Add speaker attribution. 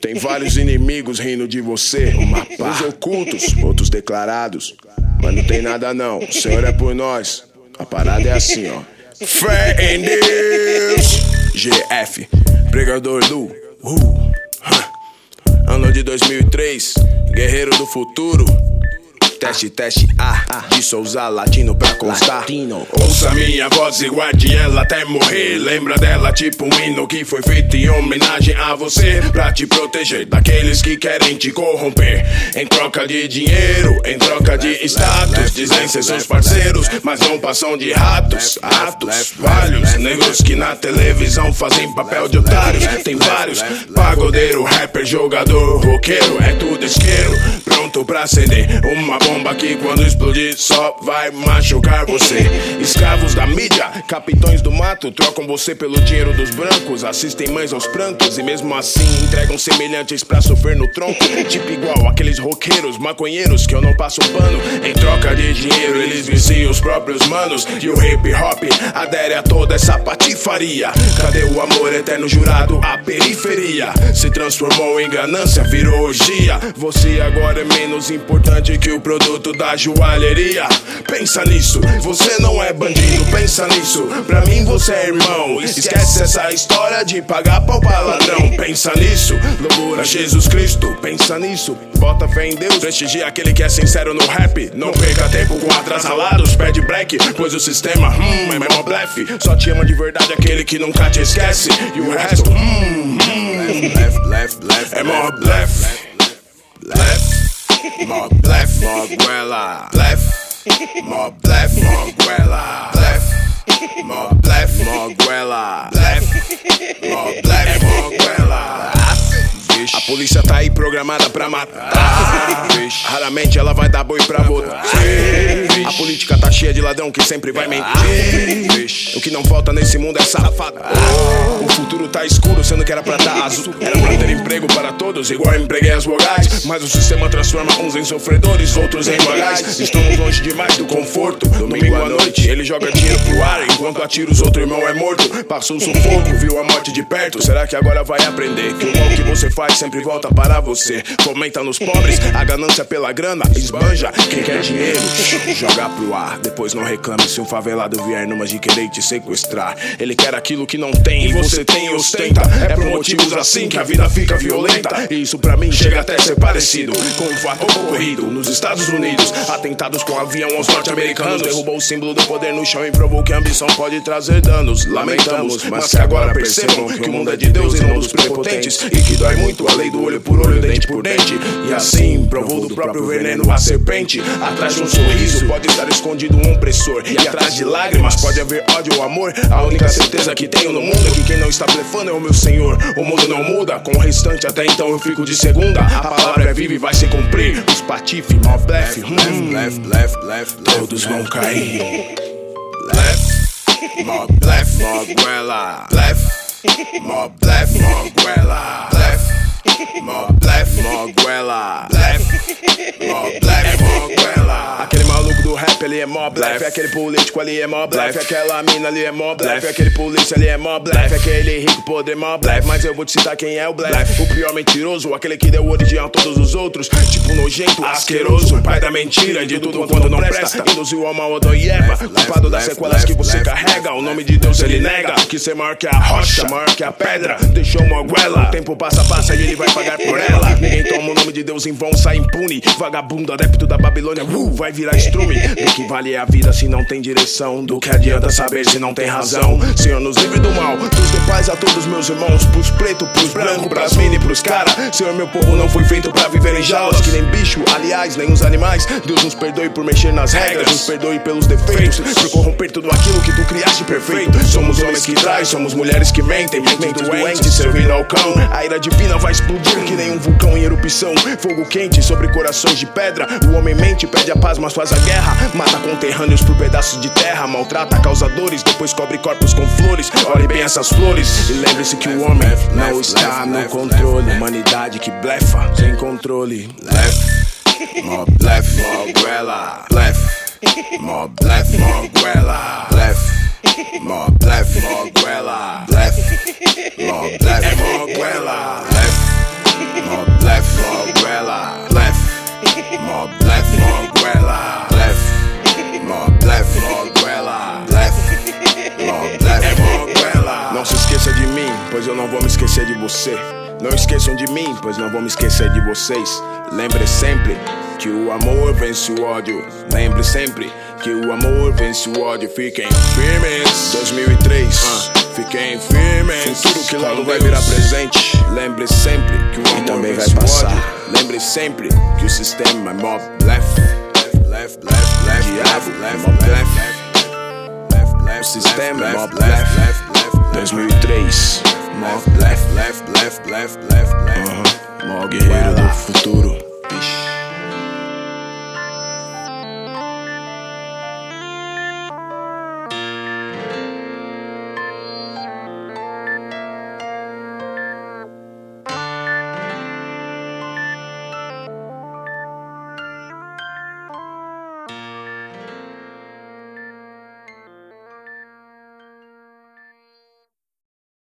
Speaker 1: Tem vários inimigos rindo de você, uns ocultos, outros declarados. Mas não tem nada não, o Senhor é por nós. A parada é assim, ó. Fé em Deus. GF, pregador Lu. Ano de 2003, guerreiro do futuro. Teste A, de Souza, latino pra constar. Ouça minha voz e guarde ela até morrer. Lembra dela tipo um hino que foi feito em homenagem a você, pra te proteger daqueles que querem te corromper. Em troca de dinheiro, em troca de status. Dizem ser seus parceiros, mas não passam de ratos. Atos, vários negros que na televisão fazem papel de otários. Tem vários, pagodeiro, rapper, jogador, roqueiro. É tudo isqueiro, pronto pra acender uma bomba que quando explodir só vai machucar você. Escravos da mídia, capitões do mato, trocam você pelo dinheiro dos brancos. Assistem mães aos prantos e mesmo assim entregam semelhantes pra sofrer no tronco. Tipo igual aqueles roqueiros, maconheiros que eu não passo pano. Em troca de dinheiro eles viciam os próprios manos. E o hip hop adere a toda essa patifaria. Cadê o amor eterno jurado? A periferia se transformou em ganância, virou orgia. Você agora é menos importante que o produto da joalheria. Pensa nisso, você não é bandido, pensa nisso. Pra mim você é irmão. Esquece essa história de pagar pau pra ladrão. Pensa nisso, louvor a Jesus Cristo. Pensa nisso, bota fé em Deus. Prestigia aquele que é sincero no rap. Não perca tempo com atrasalados, pede break, pois o sistema é mó blefe. Só te ama de verdade aquele que nunca te esquece. E o resto é mó blefe. Mó blefe, mó goela. Blefe, mó blefe, mó goela. Blefe, mó blefe, mó goela. Blefe, mó blefe, mó goela. A polícia tá aí programada pra matar. Raramente ela vai dar boi pra votar. A política tá cheia de ladrão que sempre vai mentir. O que não falta nesse mundo é safado. O futuro tá escuro, sendo que era pra tá azul. Era pra ter emprego para todos, igual eu empreguei as vogais. Mas o sistema transforma uns em sofredores, outros em vagais. Estamos longe demais do conforto. Domingo à noite, ele joga dinheiro pro ar, enquanto a tiros outro irmão é morto. Passou o sufoco, viu a morte de perto. Será que agora vai aprender que o mal que você faz sempre volta para você? Fomenta nos pobres, a ganância pela grana esbanja. Quem quer dinheiro, joga pro ar. Depois não reclame se um favelado vier numa de querer te sequestrar. Ele quer aquilo que não tem e você tem e ostenta. É por motivos assim que a vida fica violenta. E isso pra mim chega até a ser parecido com um fato ocorrido nos Estados Unidos. Atentados com avião aos norte-americanos. Derrubou o símbolo do poder no chão e provou que a ambição pode trazer danos. Lamentamos, mas que agora percebam que o mundo é de Deus e não dos prepotentes. E que dói muito a lei do olho por olho, dente por dente. E assim provou do próprio veneno a serpente. Atrás de um sorriso pode estar escondido um opressor. E atrás de lágrimas pode haver ódio ou amor. A única certeza que tenho no mundo é que quem não está blefando é o meu Senhor. O mundo não muda, com o restante até então eu fico de segunda. A palavra é viva e vai se cumprir. Os patife, mó blefe, todos vão cair. Blefe, mó blefe, mó goela. Blefe, mó blefe, mó goela. Blefe, mó blefe, mó goela. Blefe, mó blefe, mó goela. Aquele maluco do rap, ele é mó blefe. Aquele político ali é mó blefe. Aquela mina ali é mó blefe. Aquele polícia ali é mó blefe. Aquele rico podre é mó blefe. Mas eu vou te citar quem é o blefe. O pior mentiroso, aquele que deu origem a todos os outros. Tipo nojento, asqueroso, pai da mentira e de tudo quando não presta. Induziu ao mal, Adão e Eva. Culpado das sequelas que você carrega. O nome de Deus ele nega. Que ser maior que a rocha, maior que a pedra. Deixou uma goela. O tempo passa e ele vai pagar por ela. Ninguém toma o nome de Deus em vão, sai impune. Vagabundo, adepto da Babilônia, vai virar estrume. Do que vale a vida se não tem direção? Do que adianta saber se não tem razão? Senhor, nos livre do mal, Deus dê paz a todos meus irmãos. Pros pretos, pros brancos, pras minas e pros cara. Senhor, meu povo não foi feito pra viver em jaulas. Que nem bicho, aliás, nem os animais. Deus nos perdoe por mexer nas regras. Nos perdoe pelos defeitos, por corromper tudo aquilo que tu criaste perfeito. Somos homens que traem, somos mulheres que mentem. Mentes doentes, servindo ao cão. A ira divina vai explodir que nem um vulcão em erupção. Fogo quente sobre corações de pedra. O homem mente, pede a paz, mas faz a guerra. Mata conterrâneos por pedaços de terra. Maltrata causadores, depois cobre corpos com flores. Olhe bem essas flores e lembre-se que o homem não está no controle. Humanidade que blefa, sem controle. Blefe, mó blefe, mó goela. Blefe, mó blefe, mó goela. Blefe, mó blefe, mó goela. Blefe, mó blefe, mó goela. não vou me esquecer de você. Não esqueçam de mim, pois não vou me esquecer de vocês. Lembre sempre que o amor vence o ódio. Lembre sempre que o amor vence o ódio. Fiquem firmes. 2003, fiquem firmes. Futuro que logo vai virar presente. Lembre sempre que o amor também vai passar. Lembre sempre que o sistema é mob left. O sistema é mob left. 2003, mob left. Guerreiro do futuro.